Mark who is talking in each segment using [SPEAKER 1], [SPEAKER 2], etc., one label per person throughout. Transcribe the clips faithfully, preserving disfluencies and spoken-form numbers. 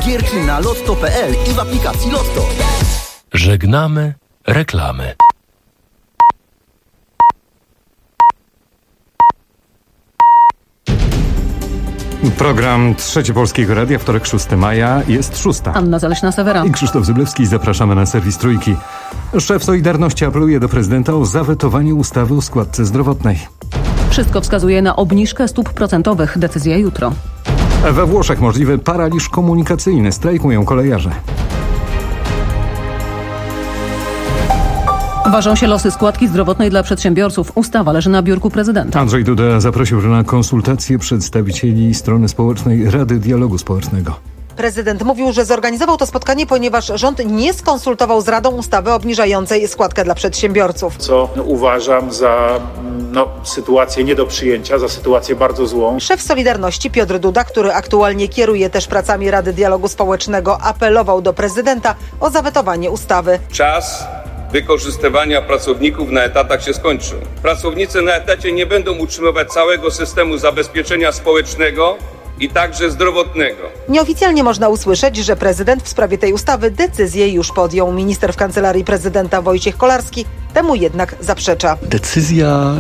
[SPEAKER 1] gierki na lotto kropka pe el i w aplikacji Lotto.
[SPEAKER 2] Żegnamy reklamy.
[SPEAKER 3] Program Trzecie Polskiego Radia, wtorek szóstego maja, jest szósta.
[SPEAKER 4] Anna Zaleśna-Sewera
[SPEAKER 3] I Krzysztof Zyblewski. Zapraszamy na serwis Trójki. Szef Solidarności apeluje do prezydenta o zawetowanie ustawy o składce zdrowotnej.
[SPEAKER 4] Wszystko wskazuje na obniżkę stóp procentowych. Decyzja jutro.
[SPEAKER 3] We Włoszech możliwy paraliż komunikacyjny. Strajkują kolejarze.
[SPEAKER 4] Ważą się losy składki zdrowotnej dla przedsiębiorców. Ustawa leży na biurku prezydenta.
[SPEAKER 3] Andrzej Duda zaprosił na konsultacje przedstawicieli strony społecznej Rady Dialogu Społecznego.
[SPEAKER 5] Prezydent mówił, że zorganizował to spotkanie, ponieważ rząd nie skonsultował z Radą ustawy obniżającej składkę dla przedsiębiorców.
[SPEAKER 6] Co uważam za no, sytuację nie do przyjęcia, za sytuację bardzo złą.
[SPEAKER 5] Szef Solidarności Piotr Duda, który aktualnie kieruje też pracami Rady Dialogu Społecznego, apelował do prezydenta o zawetowanie ustawy.
[SPEAKER 7] Czas wykorzystywania pracowników na etatach się skończył. Pracownicy na etacie nie będą utrzymywać całego systemu zabezpieczenia społecznego i także zdrowotnego.
[SPEAKER 5] Nieoficjalnie można usłyszeć, że prezydent w sprawie tej ustawy decyzję już podjął. Minister w Kancelarii Prezydenta Wojciech Kolarski temu jednak zaprzecza.
[SPEAKER 8] Decyzja,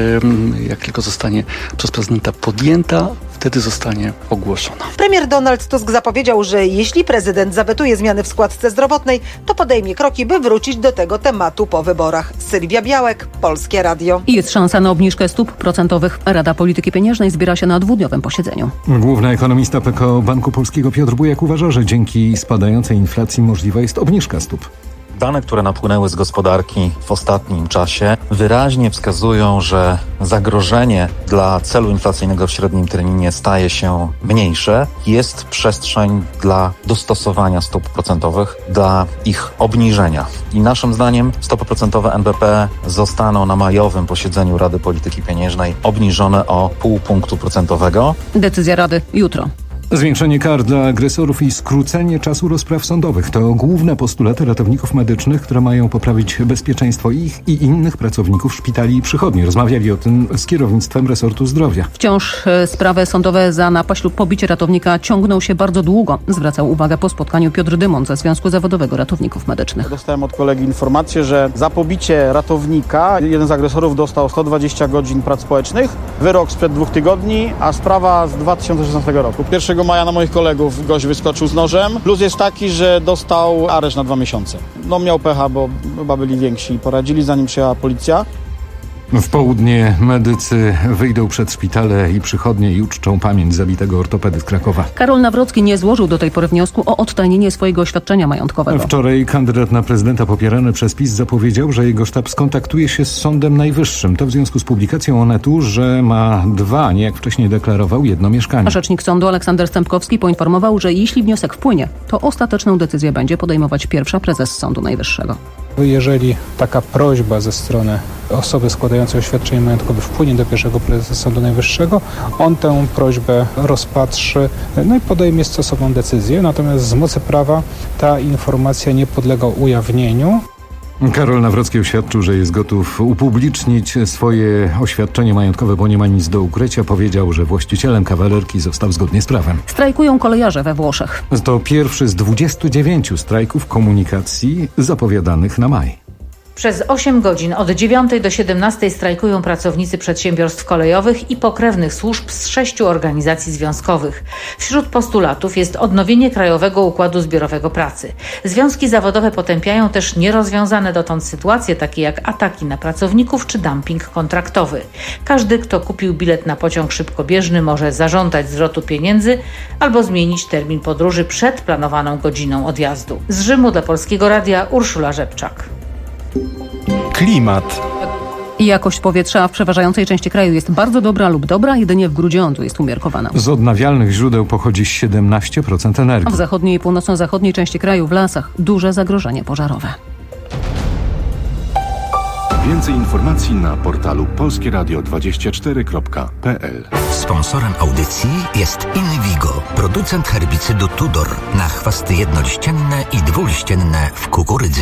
[SPEAKER 8] jak tylko zostanie przez prezydenta podjęta, wtedy zostanie ogłoszona.
[SPEAKER 5] Premier Donald Tusk zapowiedział, że jeśli prezydent zawetuje zmiany w składce zdrowotnej, to podejmie kroki, by wrócić do tego tematu po wyborach. Sylwia Białek, Polskie Radio.
[SPEAKER 4] I jest szansa na obniżkę stóp procentowych. Rada Polityki Pieniężnej zbiera się na dwudniowym posiedzeniu.
[SPEAKER 3] Główny ekonomista P K O Banku Polskiego Piotr Bujak uważa, że dzięki spadającej inflacji możliwa jest obniżka stóp.
[SPEAKER 9] Dane, które napłynęły z gospodarki w ostatnim czasie, wyraźnie wskazują, że zagrożenie dla celu inflacyjnego w średnim terminie staje się mniejsze. Jest przestrzeń dla dostosowania stóp procentowych, dla ich obniżenia. I naszym zdaniem stopy procentowe N B P zostaną na majowym posiedzeniu Rady Polityki Pieniężnej obniżone o pół punktu procentowego.
[SPEAKER 4] Decyzja Rady jutro.
[SPEAKER 3] Zwiększenie kar dla agresorów i skrócenie czasu rozpraw sądowych to główne postulaty ratowników medycznych, które mają poprawić bezpieczeństwo ich i innych pracowników szpitali i przychodni. Rozmawiali o tym z kierownictwem resortu zdrowia.
[SPEAKER 4] Wciąż sprawy sądowe za napaść lub pobicie ratownika ciągną się bardzo długo. Zwracał uwagę po spotkaniu Piotr Dymon ze Związku Zawodowego Ratowników Medycznych.
[SPEAKER 10] Dostałem od kolegi informację, że za pobicie ratownika jeden z agresorów dostał sto dwadzieścia godzin prac społecznych, wyrok sprzed dwóch tygodni, a sprawa z dwa tysiące szesnastego roku. Pierwszego maja na moich kolegów gość wyskoczył z nożem. Plus jest taki, że dostał areszt na dwa miesiące. No miał pecha, bo chyba byli więksi i poradzili, zanim przyjechała policja.
[SPEAKER 3] W południe medycy wyjdą przed szpitale i przychodnie i uczczą pamięć zabitego ortopedy z Krakowa.
[SPEAKER 4] Karol Nawrocki nie złożył do tej pory wniosku o odtajnienie swojego oświadczenia majątkowego.
[SPEAKER 3] Wczoraj kandydat na prezydenta popierany przez PiS zapowiedział, że jego sztab skontaktuje się z Sądem Najwyższym. To w związku z publikacją Onetu, że ma dwa, nie jak wcześniej deklarował, jedno mieszkanie.
[SPEAKER 4] Rzecznik sądu Aleksander Stępkowski poinformował, że jeśli wniosek wpłynie, to ostateczną decyzję będzie podejmować pierwsza prezes Sądu Najwyższego.
[SPEAKER 11] Jeżeli taka prośba ze strony osoby składającej oświadczenie majątkowe wpłynie do pierwszego prezesa Sądu Najwyższego, on tę prośbę rozpatrzy, no i podejmie stosowną decyzję. Natomiast z mocy prawa ta informacja nie podlega ujawnieniu.
[SPEAKER 3] Karol Nawrocki oświadczył, że jest gotów upublicznić swoje oświadczenie majątkowe, bo nie ma nic do ukrycia. Powiedział, że właścicielem kawalerki został zgodnie z prawem.
[SPEAKER 4] Strajkują kolejarze we Włoszech.
[SPEAKER 3] To pierwszy z dwudziestu dziewięciu strajków komunikacji zapowiadanych na maj.
[SPEAKER 12] Przez osiem godzin od dziewiątej do siedemnastej strajkują pracownicy przedsiębiorstw kolejowych i pokrewnych służb z sześciu organizacji związkowych. Wśród postulatów jest odnowienie krajowego układu zbiorowego pracy. Związki zawodowe potępiają też nierozwiązane dotąd sytuacje, takie jak ataki na pracowników czy dumping kontraktowy. Każdy, kto kupił bilet na pociąg szybkobieżny, może zażądać zwrotu pieniędzy albo zmienić termin podróży przed planowaną godziną odjazdu. Z Rzymu dla Polskiego Radia Urszula Rzepczak.
[SPEAKER 2] Klimat.
[SPEAKER 4] I jakość powietrza w przeważającej części kraju jest bardzo dobra lub dobra, jedynie w Grudziądzu jest umiarkowana.
[SPEAKER 3] Z odnawialnych źródeł pochodzi siedemnaście procent energii.
[SPEAKER 4] A w zachodniej i północno-zachodniej części kraju w lasach duże zagrożenie pożarowe.
[SPEAKER 13] Więcej informacji na portalu polskie radio dwadzieścia cztery kropka p l.
[SPEAKER 14] Sponsorem audycji jest Invigo, producent herbicydu Tudor na chwasty jednoliścienne i dwuliścienne w kukurydzy.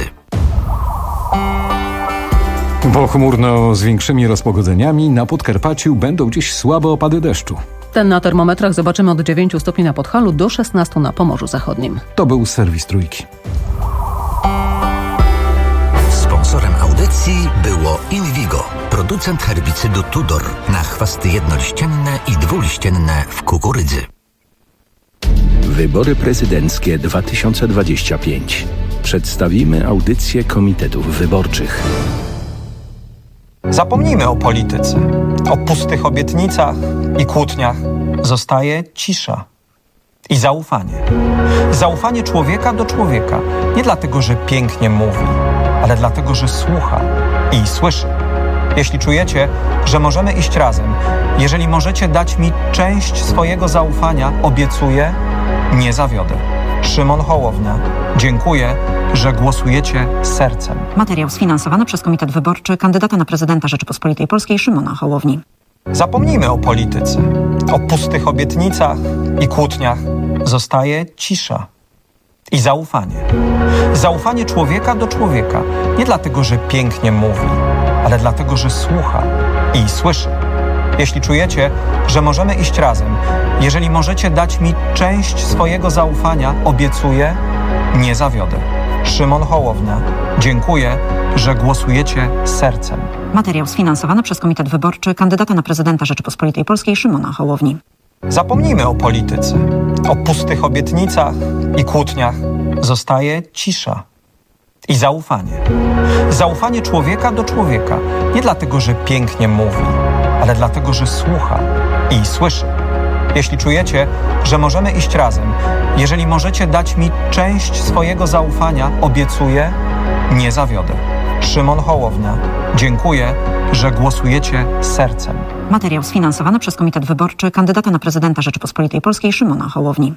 [SPEAKER 3] Pochmurno z większymi rozpogodzeniami na Podkarpaciu będą dziś słabe opady deszczu.
[SPEAKER 4] Ten na termometrach zobaczymy od dziewięciu stopni na Podhalu do szesnastu na Pomorzu Zachodnim.
[SPEAKER 3] To był serwis Trójki.
[SPEAKER 14] Sponsorem audycji było Invigo, producent herbicydu Tudor na chwasty jednoliścienne i dwuliścienne w kukurydzy.
[SPEAKER 15] Wybory prezydenckie dwa tysiące dwadzieścia pięć. Przedstawimy audycję komitetów wyborczych.
[SPEAKER 16] Zapomnijmy o polityce, o pustych obietnicach i kłótniach. Zostaje cisza i zaufanie. Zaufanie człowieka do człowieka. Nie dlatego, że pięknie mówi, ale dlatego, że słucha i słyszy. Jeśli czujecie, że możemy iść razem, jeżeli możecie dać mi część swojego zaufania, obiecuję, nie zawiodę. Szymon Hołownia. Dziękuję, że głosujecie sercem.
[SPEAKER 17] Materiał sfinansowany przez Komitet Wyborczy kandydata na prezydenta Rzeczypospolitej Polskiej Szymona Hołowni.
[SPEAKER 16] Zapomnijmy o polityce, o pustych obietnicach i kłótniach. Zostaje cisza i zaufanie. Zaufanie człowieka do człowieka. Nie dlatego, że pięknie mówi, ale dlatego, że słucha i słyszy. Jeśli czujecie, że możemy iść razem, jeżeli możecie dać mi część swojego zaufania, obiecuję, nie zawiodę. Szymon Hołownia. Dziękuję, że głosujecie sercem.
[SPEAKER 17] Materiał sfinansowany przez Komitet Wyborczy kandydata na prezydenta Rzeczypospolitej Polskiej Szymona Hołowni.
[SPEAKER 16] Zapomnijmy o polityce, o pustych obietnicach i kłótniach. Zostaje cisza i zaufanie. Zaufanie człowieka do człowieka. Nie dlatego, że pięknie mówi, ale dlatego, że słucha i słyszy. Jeśli czujecie, że możemy iść razem, jeżeli możecie dać mi część swojego zaufania, obiecuję, nie zawiodę. Szymon Hołownia. Dziękuję, że głosujecie sercem.
[SPEAKER 17] Materiał sfinansowany przez Komitet Wyborczy kandydata na prezydenta Rzeczypospolitej Polskiej Szymona Hołowni.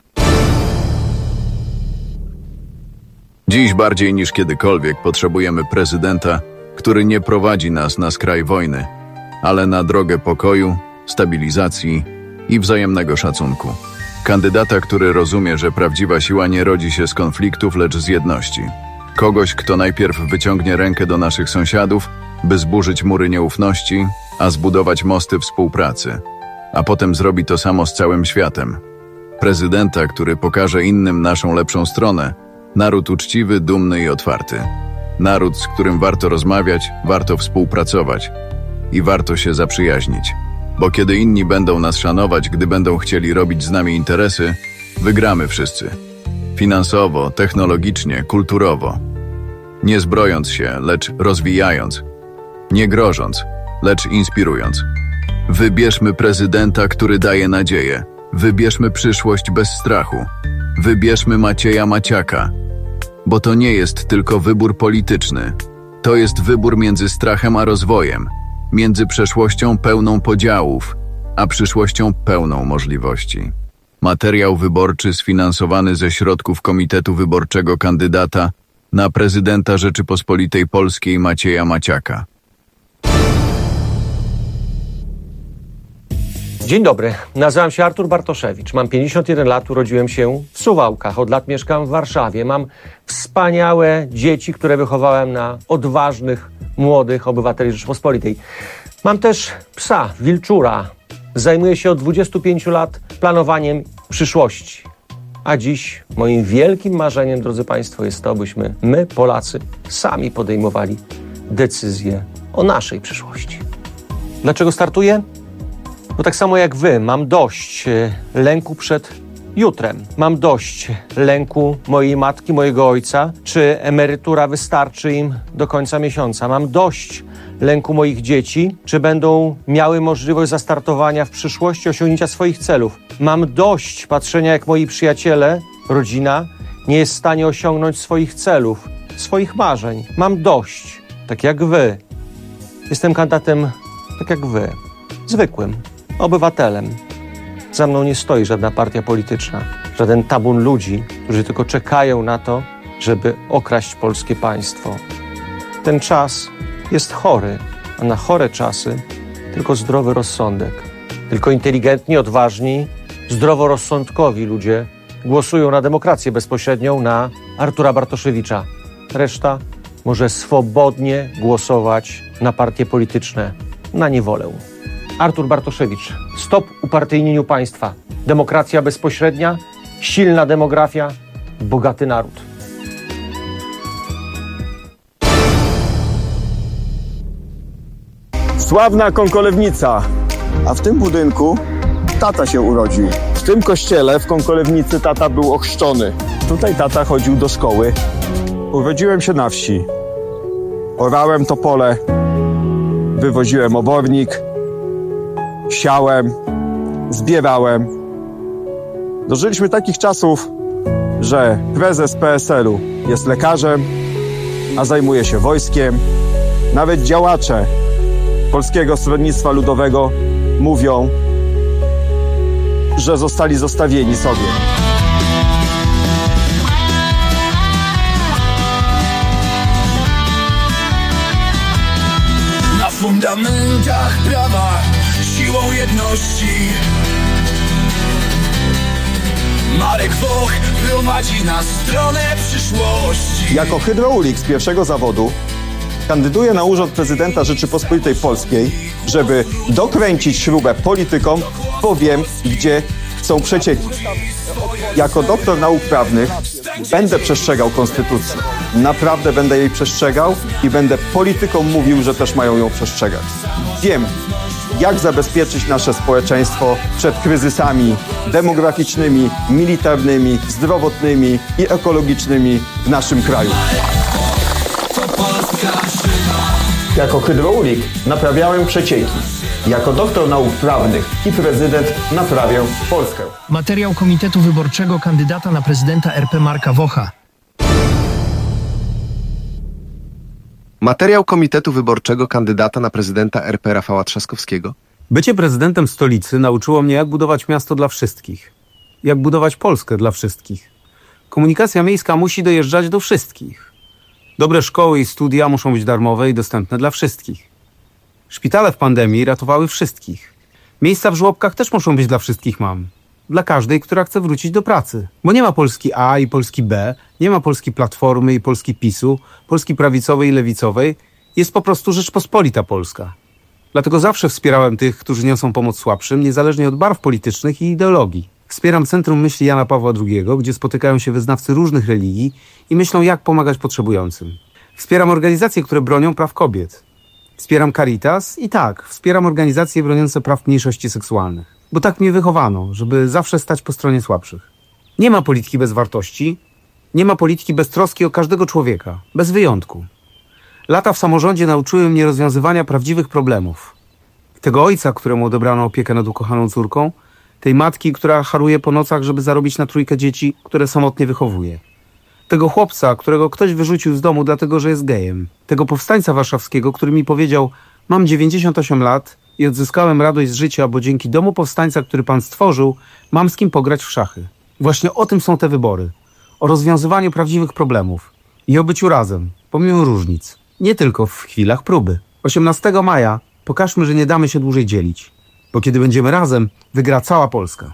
[SPEAKER 18] Dziś bardziej niż kiedykolwiek potrzebujemy prezydenta, który nie prowadzi nas na skraj wojny, ale na drogę pokoju, stabilizacji i wzajemnego szacunku. Kandydata, który rozumie, że prawdziwa siła nie rodzi się z konfliktów, lecz z jedności. Kogoś, kto najpierw wyciągnie rękę do naszych sąsiadów, by zburzyć mury nieufności, a zbudować mosty współpracy, a potem zrobi to samo z całym światem. Prezydenta, który pokaże innym naszą lepszą stronę. Naród uczciwy, dumny i otwarty. Naród, z którym warto rozmawiać, warto współpracować i warto się zaprzyjaźnić. Bo kiedy inni będą nas szanować, gdy będą chcieli robić z nami interesy, wygramy wszyscy. Finansowo, technologicznie, kulturowo. Nie zbrojąc się, lecz rozwijając. Nie grożąc, lecz inspirując. Wybierzmy prezydenta, który daje nadzieję. Wybierzmy przyszłość bez strachu. Wybierzmy Macieja Maciaka. Bo to nie jest tylko wybór polityczny. To jest wybór między strachem a rozwojem. Między przeszłością pełną podziałów, a przyszłością pełną możliwości. Materiał wyborczy sfinansowany ze środków Komitetu Wyborczego kandydata na prezydenta Rzeczypospolitej Polskiej Macieja Maciaka.
[SPEAKER 19] Dzień dobry, nazywam się Artur Bartoszewicz, mam pięćdziesiąt jeden lat, urodziłem się w Suwałkach, od lat mieszkam w Warszawie. Mam wspaniałe dzieci, które wychowałem na odważnych, młodych obywateli Rzeczypospolitej. Mam też psa, wilczura. Zajmuję się od dwudziestu pięciu lat planowaniem przyszłości. A dziś moim wielkim marzeniem, drodzy Państwo, jest to, byśmy my, Polacy, sami podejmowali decyzje o naszej przyszłości. Dlaczego startuję? Bo tak samo jak wy, mam dość lęku przed jutrem. Mam dość lęku mojej matki, mojego ojca, czy emerytura wystarczy im do końca miesiąca. Mam dość lęku moich dzieci, czy będą miały możliwość zastartowania w przyszłości, osiągnięcia swoich celów. Mam dość patrzenia, jak moi przyjaciele, rodzina nie jest w stanie osiągnąć swoich celów, swoich marzeń. Mam dość, tak jak wy. Jestem kandydatem tak jak wy, zwykłym obywatelem. Za mną nie stoi żadna partia polityczna, żaden tabun ludzi, którzy tylko czekają na to, żeby okraść polskie państwo. Ten czas jest chory, a na chore czasy tylko zdrowy rozsądek. Tylko inteligentni, odważni, zdroworozsądkowi ludzie głosują na demokrację bezpośrednią, na Artura Bartoszewicza. Reszta może swobodnie głosować na partie polityczne, na niewolę. Artur Bartoszewicz. Stop upartyjnieniu państwa. Demokracja bezpośrednia, silna demografia, bogaty naród.
[SPEAKER 20] Sławna Kąkolewnica. A w tym budynku tata się urodził. W tym kościele w Kąkolewnicy tata był ochrzczony. Tutaj tata chodził do szkoły. Urodziłem się na wsi. Orałem to pole. Wywoziłem obornik. Siałem. Zbierałem. Dożyliśmy takich czasów, że prezes P S L u jest lekarzem, a zajmuje się wojskiem. Nawet działacze Polskiego Stronnictwa Ludowego mówią, że zostali zostawieni sobie.
[SPEAKER 21] Na fundamentach prawa, siłą jedności Marek Woch prowadzi na stronę przyszłości.
[SPEAKER 20] Jako hydraulik z pierwszego zawodu kandyduję na urząd prezydenta Rzeczypospolitej Polskiej, żeby dokręcić śrubę politykom, bo wiem, gdzie chcą przecieki. Jako doktor nauk prawnych będę przestrzegał konstytucji. Naprawdę będę jej przestrzegał i będę politykom mówił, że też mają ją przestrzegać. Wiem, jak zabezpieczyć nasze społeczeństwo przed kryzysami demograficznymi, militarnymi, zdrowotnymi i ekologicznymi w naszym kraju. Jako hydraulik naprawiałem przecieki. Jako doktor nauk prawnych i prezydent naprawię Polskę.
[SPEAKER 22] Materiał Komitetu Wyborczego kandydata na prezydenta R P Marka Wocha.
[SPEAKER 23] Materiał Komitetu Wyborczego kandydata na prezydenta R P Rafała Trzaskowskiego.
[SPEAKER 24] Bycie prezydentem stolicy nauczyło mnie, jak budować miasto dla wszystkich. Jak budować Polskę dla wszystkich. Komunikacja miejska musi dojeżdżać do wszystkich. Dobre szkoły i studia muszą być darmowe i dostępne dla wszystkich. Szpitale w pandemii ratowały wszystkich. Miejsca w żłobkach też muszą być dla wszystkich mam. Dla każdej, która chce wrócić do pracy. Bo nie ma Polski A i Polski B, nie ma Polski Platformy i Polski PiSu, Polski prawicowej i lewicowej. Jest po prostu Rzeczpospolita Polska. Dlatego zawsze wspierałem tych, którzy niosą pomoc słabszym, niezależnie od barw politycznych i ideologii. Wspieram Centrum Myśli Jana Pawła drugiego, gdzie spotykają się wyznawcy różnych religii i myślą, jak pomagać potrzebującym. Wspieram organizacje, które bronią praw kobiet. Wspieram Caritas i tak, wspieram organizacje broniące praw mniejszości seksualnych. Bo tak mnie wychowano, żeby zawsze stać po stronie słabszych. Nie ma polityki bez wartości, nie ma polityki bez troski o każdego człowieka, bez wyjątku. Lata w samorządzie nauczyły mnie rozwiązywania prawdziwych problemów. Tego ojca, któremu odebrano opiekę nad ukochaną córką, tej matki, która haruje po nocach, żeby zarobić na trójkę dzieci, które samotnie wychowuje. Tego chłopca, którego ktoś wyrzucił z domu dlatego, że jest gejem. Tego powstańca warszawskiego, który mi powiedział: mam dziewięćdziesiąt osiem lat i odzyskałem radość z życia, bo dzięki domu powstańca, który pan stworzył, mam z kim pograć w szachy. Właśnie o tym są te wybory. O rozwiązywaniu prawdziwych problemów. I o byciu razem, pomimo różnic. Nie tylko w chwilach próby. osiemnastego maja pokażmy, że nie damy się dłużej dzielić. Bo kiedy będziemy razem, wygra cała Polska.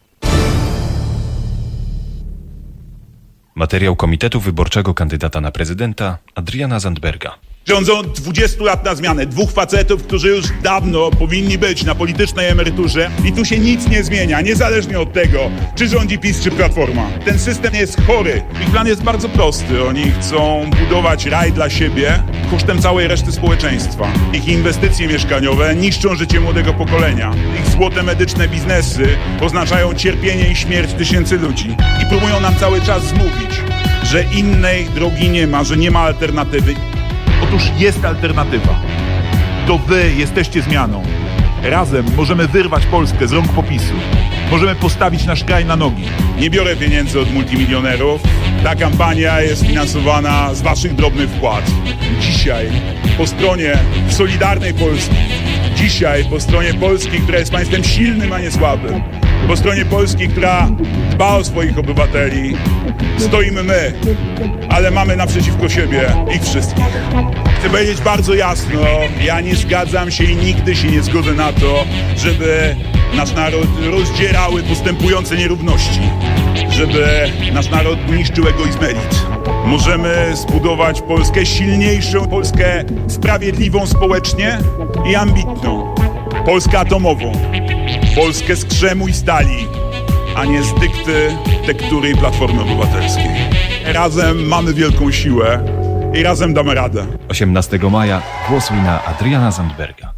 [SPEAKER 25] Materiał Komitetu Wyborczego kandydata na prezydenta Adriana Zandberga.
[SPEAKER 26] Rządzą dwadzieścia lat na zmianę. Dwóch facetów, którzy już dawno powinni być na politycznej emeryturze i tu się nic nie zmienia, niezależnie od tego, czy rządzi PiS, czy Platforma. Ten system jest chory. Ich plan jest bardzo prosty. Oni chcą budować raj dla siebie kosztem całej reszty społeczeństwa. Ich inwestycje mieszkaniowe niszczą życie młodego pokolenia. Ich złote medyczne biznesy oznaczają cierpienie i śmierć tysięcy ludzi. I próbują nam cały czas zmówić, że innej drogi nie ma, że nie ma alternatywy. Otóż jest alternatywa. To wy jesteście zmianą. Razem możemy wyrwać Polskę z rąk popisu. Możemy postawić nasz kraj na nogi. Nie biorę pieniędzy od multimilionerów. Ta kampania jest finansowana z waszych drobnych wpłat. Dzisiaj po stronie Solidarnej Polski. Dzisiaj po stronie Polski, która jest państwem silnym, a nie słabym. Po stronie Polski, która dba o swoich obywateli, stoimy my, ale mamy naprzeciwko siebie ich wszystkich. Chcę powiedzieć bardzo jasno, ja nie zgadzam się i nigdy się nie zgodzę na to, żeby nasz naród rozdzierały postępujące nierówności, żeby nasz naród niszczył egoizm elit. Możemy zbudować Polskę silniejszą, Polskę sprawiedliwą społecznie i ambitną. Polskę atomową, Polskę z krzemu i stali, a nie z dykty, tektury i Platformy Obywatelskiej. Razem mamy wielką siłę i razem damy radę.
[SPEAKER 25] osiemnastego maja głosuj na Adriana Zandberga.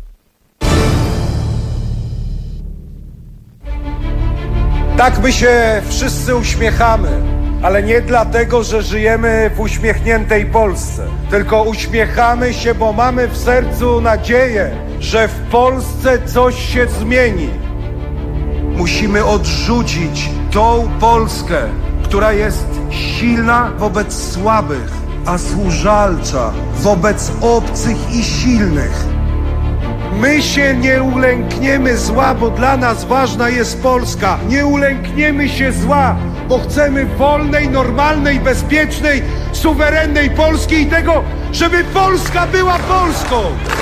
[SPEAKER 1] Tak my się wszyscy uśmiechamy, ale nie dlatego, że żyjemy w uśmiechniętej Polsce, tylko uśmiechamy się, bo mamy w sercu nadzieję, że w Polsce coś się zmieni. Musimy odrzucić tą Polskę, która jest silna wobec słabych, a służalcza wobec obcych i silnych. My się nie ulękniemy zła, bo dla nas ważna jest Polska. Nie ulękniemy się zła, bo chcemy wolnej, normalnej, bezpiecznej, suwerennej Polski i tego, żeby Polska była Polską.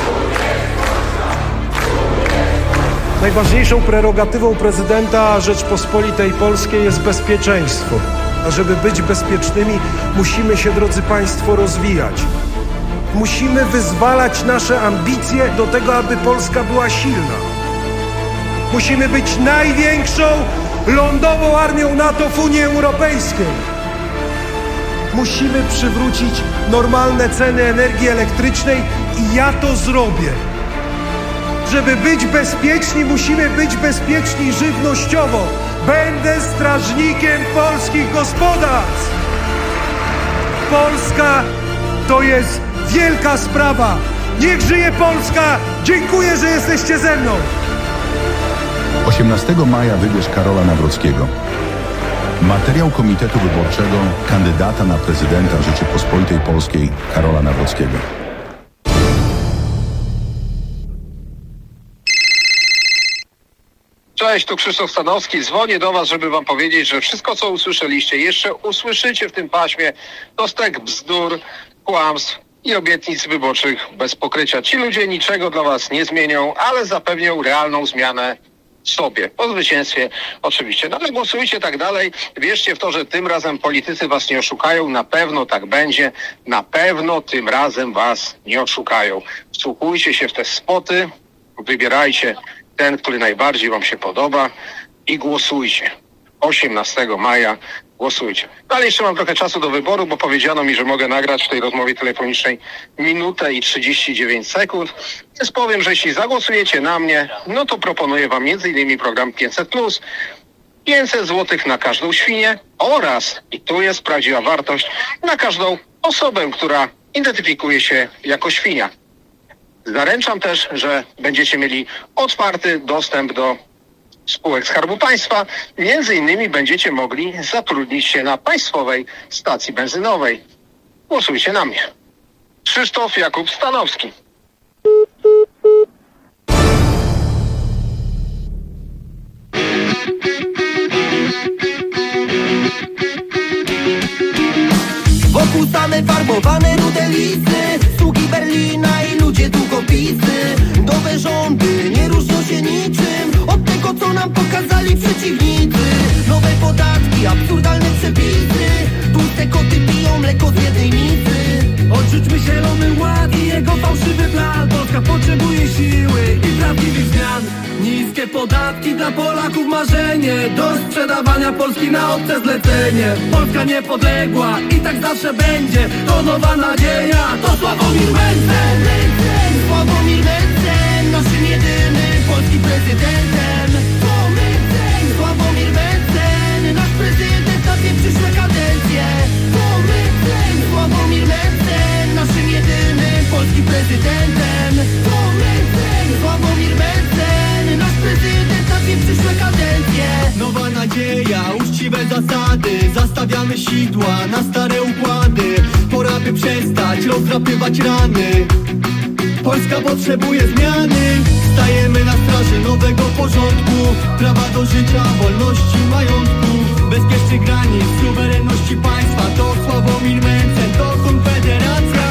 [SPEAKER 1] Najważniejszą prerogatywą prezydenta Rzeczpospolitej Polskiej jest bezpieczeństwo. A żeby być bezpiecznymi, musimy się, drodzy Państwo, rozwijać. Musimy wyzwalać nasze ambicje do tego, aby Polska była silna. Musimy być największą lądową armią NATO w Unii Europejskiej. Musimy przywrócić normalne ceny energii elektrycznej i ja to zrobię. Żeby być bezpieczni, musimy być bezpieczni żywnościowo. Będę strażnikiem polskich gospodarstw. Polska to jest wielka sprawa. Niech żyje Polska! Dziękuję, że jesteście ze mną.
[SPEAKER 5] osiemnastego maja wybierz Karola Nawrockiego. Materiał Komitetu Wyborczego kandydata na prezydenta Rzeczypospolitej Polskiej Karola Nawrockiego.
[SPEAKER 6] Cześć, tu Krzysztof Stanowski. Dzwonię do Was, żeby Wam powiedzieć, że wszystko, co usłyszeliście, jeszcze usłyszycie w tym paśmie, to stek bzdur, kłamstw i obietnic wyborczych bez pokrycia. Ci ludzie niczego dla Was nie zmienią, ale zapewnią realną zmianę sobie. Po zwycięstwie oczywiście. No ale głosujcie tak dalej. Wierzcie w to, że tym razem politycy Was nie oszukają. Na pewno tak będzie. Na pewno tym razem Was nie oszukają. Wsłuchujcie się w te spoty. Wybierajcie ten, który najbardziej Wam się podoba i głosujcie. osiemnastego maja głosujcie. Ale jeszcze mam trochę czasu do wyboru, bo powiedziano mi, że mogę nagrać w tej rozmowie telefonicznej minutę i trzydzieści dziewięć sekund. Więc powiem, że jeśli zagłosujecie na mnie, no to proponuję Wam między innymi program pięćset plus, pięćset złotych na każdą świnię oraz, i tu jest prawdziwa wartość, na każdą osobę, która identyfikuje się jako świnia. Zaręczam też, że będziecie mieli otwarty dostęp do spółek Skarbu Państwa. Między innymi będziecie mogli zatrudnić się na państwowej stacji benzynowej. Głosujcie na mnie. Krzysztof Jakub Stanowski.
[SPEAKER 7] Wokół same farbowane rude listy, sługi Berlina i ludzie długopisy. Nowe rządy nie różnią się niczym od tego, co nam pokazali przeciwnicy. Nowe podatki, absurdalne przepisy, tłuste koty piją mleko z jednej misy.
[SPEAKER 8] Odrzućmy zielony ład i jego fałszywy plan. Polska potrzebuje siły i prawdziwych zmian. Niskie podatki dla Polaków marzenie, do sprzedawania Polski na obce zlecenie. Polska niepodległa i tak zawsze będzie, to nowa nadzieja, to Sławomir Mencen.
[SPEAKER 7] Sławomir Mencen, naszym jedynym polskim prezydentem. To Mencen, Sławomir Mencen, nasz prezydent na dwie przyszłe kadencje. To Mencen, Sławomir Mencen, naszym jedynym polskim prezydentem. To Mencen, Sławomir Mencen, nasz prezydent na dwie przyszłe kadencje.
[SPEAKER 8] Nowa nadzieja, uczciwe zasady, zastawiamy sidła na stare układy. Pora by przestać rozdrapywać rany. Polska potrzebuje zmiany. Stajemy na straży nowego porządku, prawa do życia, wolności, majątku, bezpiecznych granic, suwerenności państwa. To Sławomir Mencen, to Konfederacja.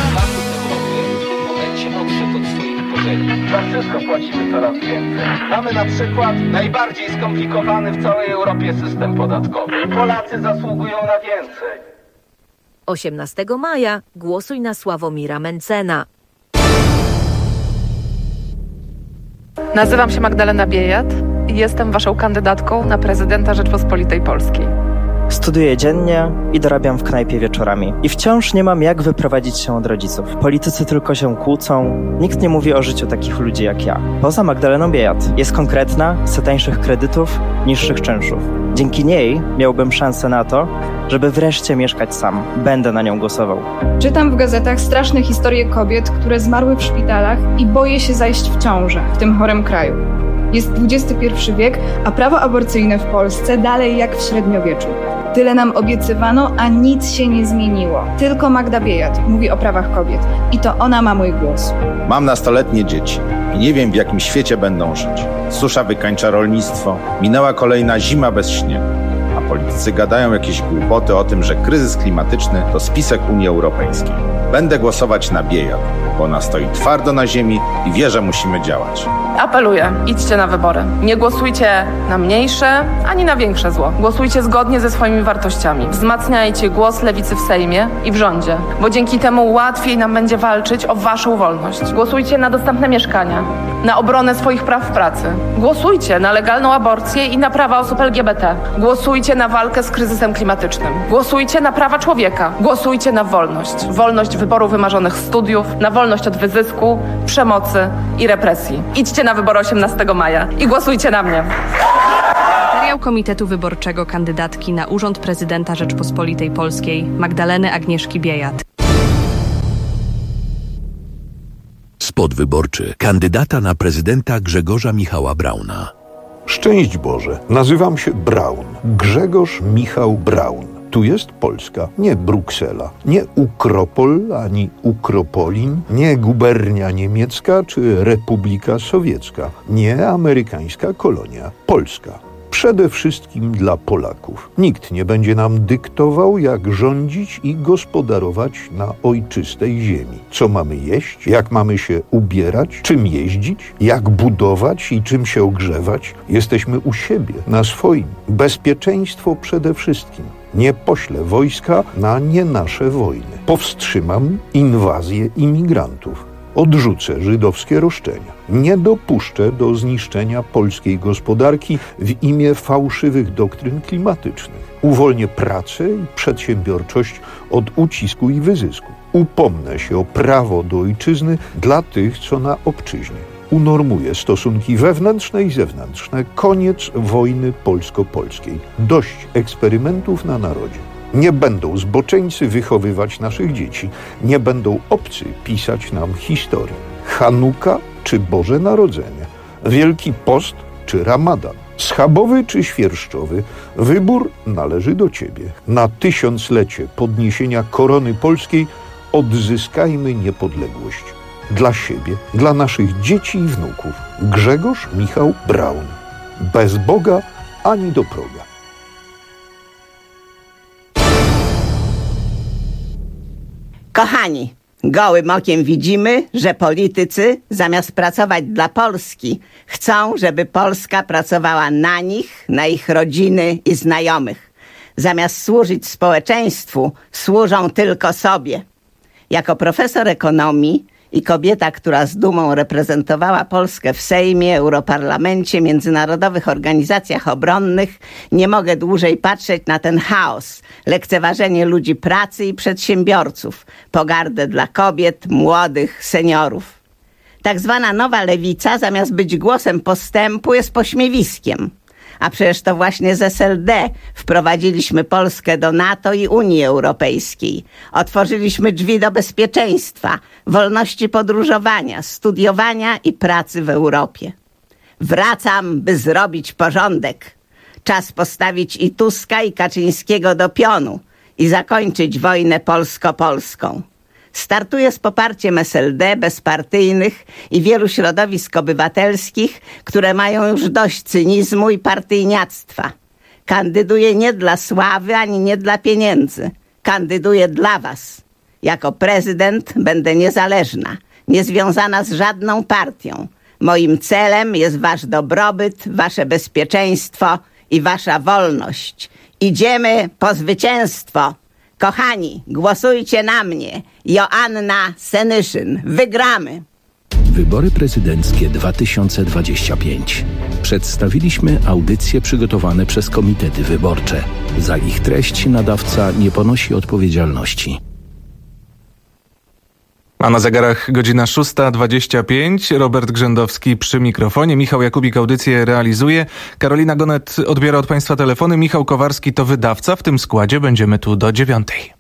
[SPEAKER 9] Za wszystko płacimy coraz więcej. Mamy na przykład najbardziej skomplikowany w całej Europie system podatkowy. Polacy zasługują na więcej.
[SPEAKER 27] osiemnastego maja głosuj na Sławomira Mencena.
[SPEAKER 2] Nazywam się Magdalena Biejat i jestem waszą kandydatką na prezydenta Rzeczpospolitej Polskiej.
[SPEAKER 3] Studiuję dziennie i dorabiam w knajpie wieczorami. I wciąż nie mam jak wyprowadzić się od rodziców. Politycy tylko się kłócą. Nikt nie mówi o życiu takich ludzi jak ja. Poza Magdaleną Biejat. Jest konkretna, chce tańszych kredytów, niższych czynszów. Dzięki niej miałbym szansę na to, żeby wreszcie mieszkać sam. Będę na nią głosował.
[SPEAKER 4] Czytam w gazetach straszne historie kobiet, które zmarły w szpitalach i boję się zajść w ciążę w tym chorym kraju. Jest dwudziesty pierwszy wiek, a prawo aborcyjne w Polsce dalej jak w średniowieczu. Tyle nam obiecywano, a nic się nie zmieniło. Tylko Magda Biejat mówi o prawach kobiet. I to ona ma mój głos.
[SPEAKER 10] Mam nastoletnie dzieci i nie wiem, w jakim świecie będą żyć. Susza wykańcza rolnictwo, minęła kolejna zima bez śniegu. A politycy gadają jakieś głupoty o tym, że kryzys klimatyczny to spisek Unii Europejskiej. Będę głosować na Biejat, bo ona stoi twardo na ziemi i wie, że musimy działać.
[SPEAKER 2] Apeluję, idźcie na wybory. Nie głosujcie na mniejsze, ani na większe zło. Głosujcie zgodnie ze swoimi wartościami. Wzmacniajcie głos lewicy w Sejmie i w rządzie, bo dzięki temu łatwiej nam będzie walczyć o waszą wolność. Głosujcie na dostępne mieszkania, na obronę swoich praw w pracy. Głosujcie na legalną aborcję i na prawa osób L G B T. Głosujcie na walkę z kryzysem klimatycznym. Głosujcie na prawa człowieka. Głosujcie na wolność. Wolność wyboru wymarzonych studiów, na wolność od wyzysku, przemocy i represji. Idźcie na wybory osiemnastego maja i głosujcie na mnie.
[SPEAKER 11] Materiał Komitetu Wyborczego kandydatki na urząd prezydenta Rzeczpospolitej Polskiej Magdaleny Agnieszki Biejat.
[SPEAKER 12] Spot wyborczy kandydata na prezydenta Grzegorza Michała Brauna.
[SPEAKER 13] Szczęść Boże, nazywam się Braun. Grzegorz Michał Braun. Tu jest Polska, nie Bruksela, nie Ukropol ani Ukropolin, nie gubernia niemiecka czy Republika Sowiecka, nie amerykańska kolonia. Polska. Przede wszystkim dla Polaków. Nikt nie będzie nam dyktował, jak rządzić i gospodarować na ojczystej ziemi. Co mamy jeść, jak mamy się ubierać, czym jeździć, jak budować i czym się ogrzewać. Jesteśmy u siebie, na swoim. Bezpieczeństwo przede wszystkim. Nie poślę wojska na nie nasze wojny. Powstrzymam inwazję imigrantów. Odrzucę żydowskie roszczenia. Nie dopuszczę do zniszczenia polskiej gospodarki w imię fałszywych doktryn klimatycznych. Uwolnię pracę i przedsiębiorczość od ucisku i wyzysku. Upomnę się o prawo do ojczyzny dla tych, co na obczyźnie. Unormuję stosunki wewnętrzne i zewnętrzne. Koniec wojny polsko-polskiej. Dość eksperymentów na narodzie. Nie będą zboczeńcy wychowywać naszych dzieci. Nie będą obcy pisać nam historii. Chanuka czy Boże Narodzenie. Wielki Post czy Ramadan. Schabowy czy świerszczowy. Wybór należy do Ciebie. Na tysiąclecie podniesienia korony polskiej odzyskajmy niepodległość. Dla siebie, dla naszych dzieci i wnuków. Grzegorz Michał Braun. Bez Boga ani do proga.
[SPEAKER 28] Kochani, gołym okiem widzimy, że politycy zamiast pracować dla Polski, chcą, żeby Polska pracowała na nich, na ich rodziny i znajomych. Zamiast służyć społeczeństwu, służą tylko sobie. Jako profesor ekonomii i kobieta, która z dumą reprezentowała Polskę w Sejmie, Europarlamencie, międzynarodowych organizacjach obronnych, nie mogę dłużej patrzeć na ten chaos, lekceważenie ludzi pracy i przedsiębiorców, pogardę dla kobiet, młodych, seniorów. Tak zwana nowa lewica, zamiast być głosem postępu, jest pośmiewiskiem. A przecież to właśnie z S L D wprowadziliśmy Polskę do NATO i Unii Europejskiej. Otworzyliśmy drzwi do bezpieczeństwa, wolności podróżowania, studiowania i pracy w Europie. Wracam, by zrobić porządek. Czas postawić i Tuska, i Kaczyńskiego do pionu i zakończyć wojnę polsko-polską. Startuję z poparciem S L D, bezpartyjnych i wielu środowisk obywatelskich, które mają już dość cynizmu i partyjniactwa. Kandyduję nie dla sławy, ani nie dla pieniędzy. Kandyduję dla was. Jako prezydent będę niezależna, niezwiązana z żadną partią. Moim celem jest wasz dobrobyt, wasze bezpieczeństwo i wasza wolność. Idziemy po zwycięstwo. Kochani, głosujcie na mnie. Joanna Senyszyn. Wygramy!
[SPEAKER 12] Wybory prezydenckie dwa tysiące dwadzieścia pięć. Przedstawiliśmy audycje przygotowane przez komitety wyborcze. Za ich treść nadawca nie ponosi odpowiedzialności.
[SPEAKER 14] A na zegarach godzina szósta dwadzieścia pięć. Robert Grzędowski przy mikrofonie. Michał Jakubik audycję realizuje. Karolina Gonet odbiera od Państwa telefony. Michał Kowarski to wydawca. W tym składzie będziemy tu do dziewiątej.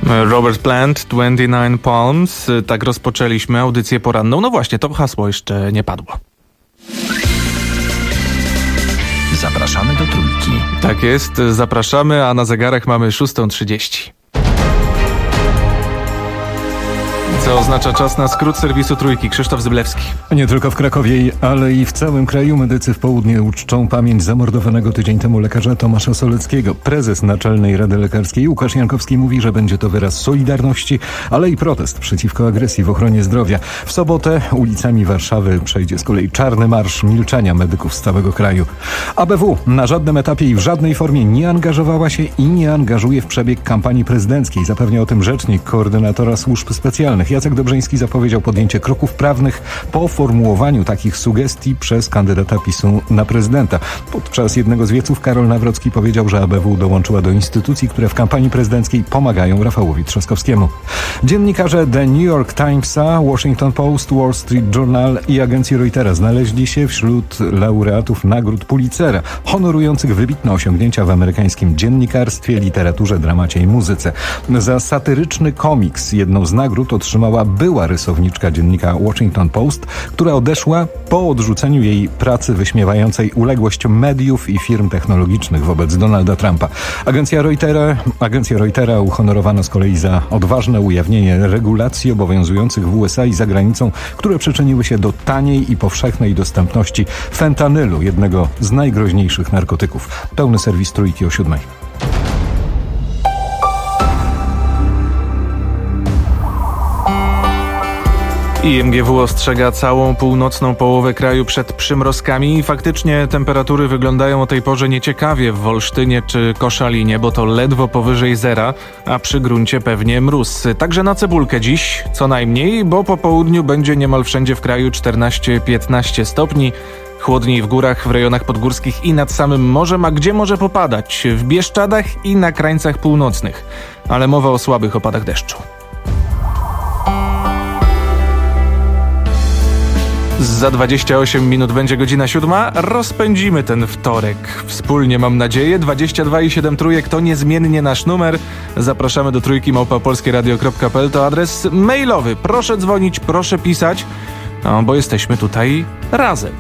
[SPEAKER 14] Robert Plant, dwadzieścia dziewięć Palms. Tak rozpoczęliśmy audycję poranną. No właśnie, to hasło jeszcze nie padło.
[SPEAKER 12] Zapraszamy do Trójki.
[SPEAKER 14] Tak jest, zapraszamy, a na zegarach mamy szósta trzydzieści. Co oznacza czas na skrót serwisu Trójki. Krzysztof Zyblewski.
[SPEAKER 15] Nie tylko w Krakowie, ale i w całym kraju medycy w południe uczczą pamięć zamordowanego tydzień temu lekarza Tomasza Soleckiego. Prezes Naczelnej Rady Lekarskiej Łukasz Jankowski mówi, że będzie to wyraz solidarności, ale i protest przeciwko agresji w ochronie zdrowia. W sobotę ulicami Warszawy przejdzie z kolei czarny marsz milczenia medyków z całego kraju. A B W na żadnym etapie i w żadnej formie nie angażowała się i nie angażuje w przebieg kampanii prezydenckiej. Zapewnia o tym rzecznik koordynatora służb specjalnych. Jacek Dobrzyński zapowiedział podjęcie kroków prawnych po formułowaniu takich sugestii przez kandydata PiSu na prezydenta. Podczas jednego z wieców Karol Nawrocki powiedział, że A B W dołączyła do instytucji, które w kampanii prezydenckiej pomagają Rafałowi Trzaskowskiemu. Dziennikarze The New York Timesa, Washington Post, Wall Street Journal i agencji Reutera znaleźli się wśród laureatów nagród Pulitzera, honorujących wybitne osiągnięcia w amerykańskim dziennikarstwie, literaturze, dramacie i muzyce. Za satyryczny komiks jedną z nagród otrzymała była rysowniczka dziennika Washington Post, która odeszła po odrzuceniu jej pracy wyśmiewającej uległość mediów i firm technologicznych wobec Donalda Trumpa. Agencja Reutera, agencja Reutera uhonorowano z kolei za odważne ujawnienie regulacji obowiązujących w U S A i za granicą, które przyczyniły się do taniej i powszechnej dostępności fentanylu, jednego z najgroźniejszych narkotyków. Pełny serwis Trójki o siódmej.
[SPEAKER 14] I M G W ostrzega całą północną połowę kraju przed przymrozkami i faktycznie temperatury wyglądają o tej porze nieciekawie w Wolsztynie czy Koszalinie, bo to ledwo powyżej zera, a przy gruncie pewnie mróz. Także na cebulkę dziś co najmniej, bo po południu będzie niemal wszędzie w kraju czternaście piętnaście stopni. Chłodniej w górach, w rejonach podgórskich i nad samym morzem, a gdzie może popadać? W Bieszczadach i na krańcach północnych. Ale mowa o słabych opadach deszczu. Za dwadzieścia osiem minut będzie godzina siódma. Rozpędzimy ten wtorek. Wspólnie, mam nadzieję. dwadzieścia dwa i siedem trójek to niezmiennie nasz numer. Zapraszamy do trójki małpa polskieradio kropka p l. To adres mailowy. Proszę dzwonić, proszę pisać, no, bo jesteśmy tutaj razem.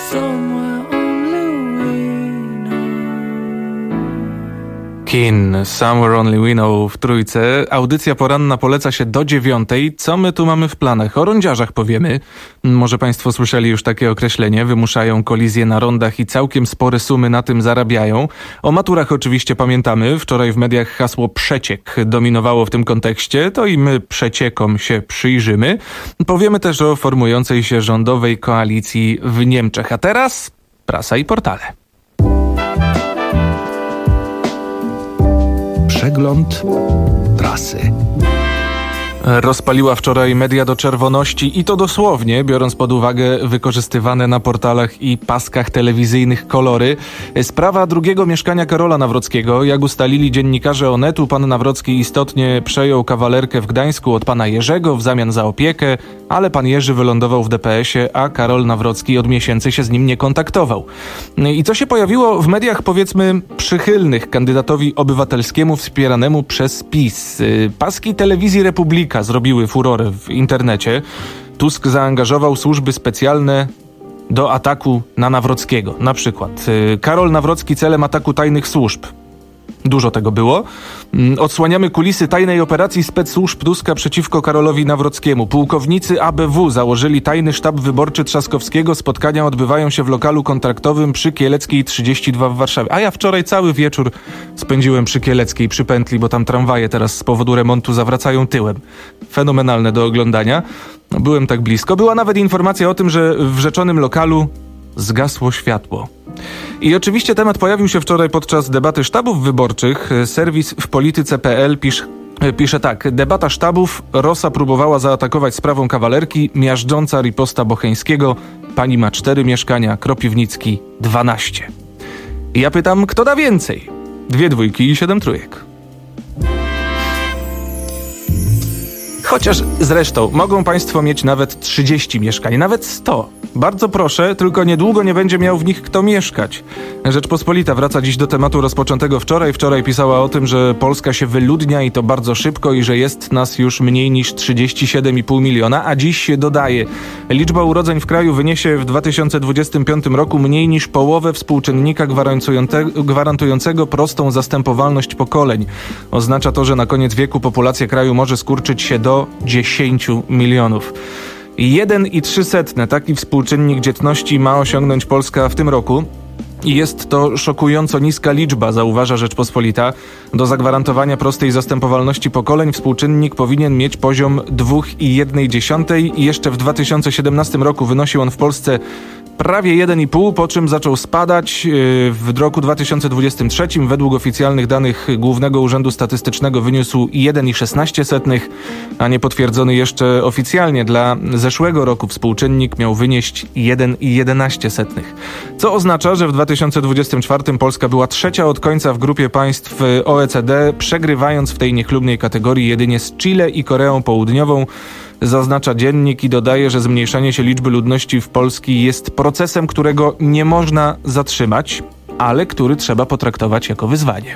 [SPEAKER 14] Kin, Somewhere Only We Know w Trójce. Audycja poranna poleca się do dziewiątej. Co my tu mamy w planach? O rondziarzach powiemy. Może państwo słyszeli już takie określenie. Wymuszają kolizje na rondach i całkiem spore sumy na tym zarabiają. O maturach oczywiście pamiętamy. Wczoraj w mediach hasło przeciek dominowało w tym kontekście. To i my przeciekom się przyjrzymy. Powiemy też o formującej się rządowej koalicji w Niemczech. A teraz prasa i portale.
[SPEAKER 12] Przegląd prasy.
[SPEAKER 14] Rozpaliła wczoraj media do czerwoności i to dosłownie, biorąc pod uwagę wykorzystywane na portalach i paskach telewizyjnych kolory. Sprawa drugiego mieszkania Karola Nawrockiego. Jak ustalili dziennikarze Onetu, pan Nawrocki istotnie przejął kawalerkę w Gdańsku od pana Jerzego w zamian za opiekę, ale pan Jerzy wylądował w D P S-ie, a Karol Nawrocki od miesięcy się z nim nie kontaktował. I co się pojawiło w mediach, powiedzmy, przychylnych kandydatowi obywatelskiemu wspieranemu przez PiS. Paski telewizji Republika zrobiły furorę w internecie. Tusk zaangażował służby specjalne do ataku na Nawrockiego. Na przykład Karol Nawrocki celem ataku tajnych służb. Dużo tego było. Odsłaniamy kulisy tajnej operacji spec-służb Tuska przeciwko Karolowi Nawrockiemu. Pułkownicy A B W założyli tajny sztab wyborczy Trzaskowskiego. Spotkania odbywają się w lokalu kontraktowym przy Kieleckiej trzydzieści dwa w Warszawie. A ja wczoraj cały wieczór spędziłem przy Kieleckiej, przy pętli, bo tam tramwaje teraz z powodu remontu zawracają tyłem. Fenomenalne do oglądania. Byłem tak blisko. Była nawet informacja o tym, że w rzeczonym lokalu zgasło światło. I oczywiście temat pojawił się wczoraj podczas debaty sztabów wyborczych. Serwis w polityce kropka p l pisze, pisze tak. Debata sztabów. Rosa próbowała zaatakować sprawą kawalerki. Miażdżąca riposta Bocheńskiego. Pani ma cztery mieszkania, Kropiwnicki dwanaście. I ja pytam, kto da więcej? Dwie dwójki i siedem trójek. Chociaż zresztą mogą państwo mieć nawet trzydzieści mieszkań, nawet sto. Bardzo proszę, tylko niedługo nie będzie miał w nich kto mieszkać. Rzeczpospolita wraca dziś do tematu rozpoczętego wczoraj. Wczoraj pisała o tym, że Polska się wyludnia i to bardzo szybko i że jest nas już mniej niż trzydzieści siedem i pół miliona, a dziś się dodaje. Liczba urodzeń w kraju wyniesie w dwa tysiące dwudziestym piątym roku mniej niż połowę współczynnika gwarantującego prostą zastępowalność pokoleń. Oznacza to, że na koniec wieku populacja kraju może skurczyć się do dziesięciu milionów. jeden i trzy setne taki współczynnik dzietności ma osiągnąć Polska w tym roku. I jest to szokująco niska liczba, zauważa Rzeczpospolita. Do zagwarantowania prostej zastępowalności pokoleń współczynnik powinien mieć poziom dwa i jedna dziesiąta i jeszcze w dwa tysiące siedemnastym roku wynosił on w Polsce prawie jeden i pół, po czym zaczął spadać. W roku dwa tysiące dwudziestym trzecim według oficjalnych danych Głównego Urzędu Statystycznego wyniósł jeden i szesnaście setnych, a niepotwierdzony jeszcze oficjalnie dla zeszłego roku współczynnik miał wynieść jeden i jedenaście setnych. Co oznacza, że w dwa tysiące dwudziestym czwartym Polska była trzecia od końca w grupie państw O E C D, przegrywając w tej niechlubnej kategorii jedynie z Chile i Koreą Południową. Zaznacza dziennik i dodaje, że zmniejszanie się liczby ludności w Polsce jest procesem, którego nie można zatrzymać, ale który trzeba potraktować jako wyzwanie.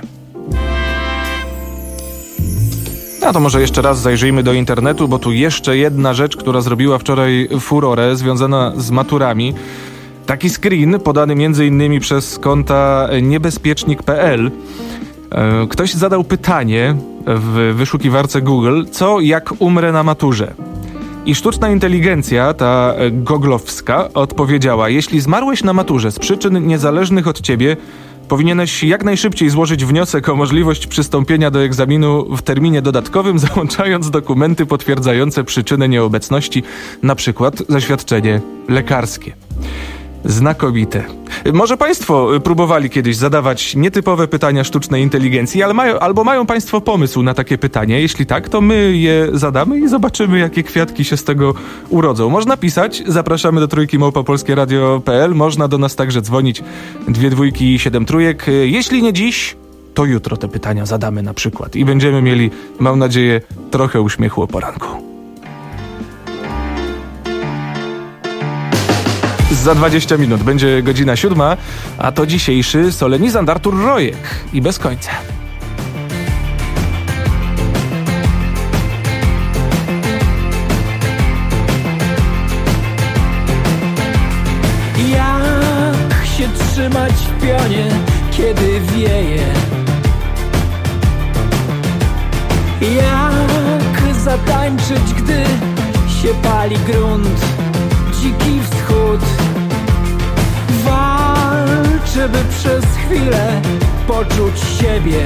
[SPEAKER 14] No to może jeszcze raz zajrzyjmy do internetu, bo tu jeszcze jedna rzecz, która zrobiła wczoraj furorę, związana z maturami. Taki screen podany między innymi przez konta niebezpiecznik kropka p l. Ktoś zadał pytanie w wyszukiwarce Google, co jak umrę na maturze? I sztuczna inteligencja, ta goglowska, odpowiedziała: jeśli zmarłeś na maturze z przyczyn niezależnych od ciebie, powinieneś jak najszybciej złożyć wniosek o możliwość przystąpienia do egzaminu w terminie dodatkowym, załączając dokumenty potwierdzające przyczynę nieobecności, na przykład zaświadczenie lekarskie. Znakomite. Może państwo próbowali kiedyś zadawać nietypowe pytania sztucznej inteligencji, ale mają, albo mają państwo pomysł na takie pytanie. Jeśli tak, to my je zadamy i zobaczymy, jakie kwiatki się z tego urodzą. Można pisać, zapraszamy do trójki małpa polskie radio kropka p l, można do nas także dzwonić, dwie dwójki i siedem trójek. Jeśli nie dziś, to jutro te pytania zadamy na przykład i będziemy mieli, mam nadzieję, trochę uśmiechu o poranku. Za dwadzieścia minut będzie godzina siódma, a to dzisiejszy solenizant Artur Rojek i bez końca.
[SPEAKER 7] Ja
[SPEAKER 16] trzymać w pionie, kiedy wieje. Jak zatańczyć, gdy się pali grunt, dziki wschód. Walczę, by przez chwilę poczuć siebie.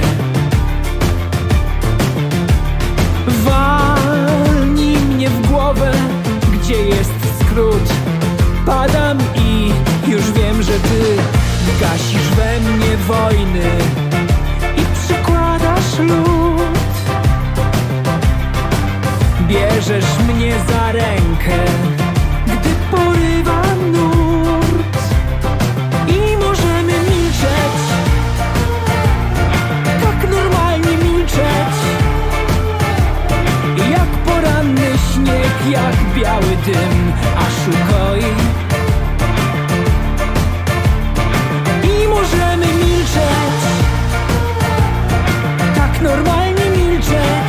[SPEAKER 16] Walnij mnie w głowę, gdzie jest skrót. Padam i już wiem, że ty gasisz we mnie wojny i przykładasz lód. Bierzesz mnie za rękę, gdy porywa nurt i możemy milczeć, tak normalnie milczeć, jak poranny śnieg, jak biały dym, aż ukoi. I możemy milczeć, tak normalnie milczeć,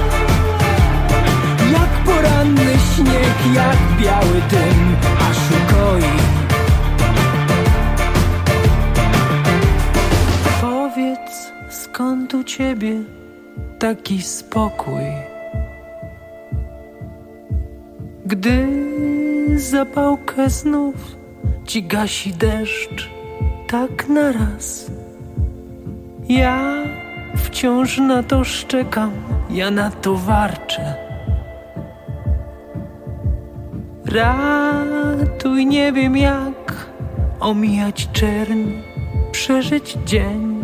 [SPEAKER 16] jak poranny śnieg, jak biały dym, aż ukoi. Powiedz, skąd u ciebie taki spokój, gdy zapałkę znów ci gasi deszcz tak naraz. Ja wciąż na to szczekam, ja na to warczę. Ratuj, nie wiem jak omijać czerń, przeżyć dzień.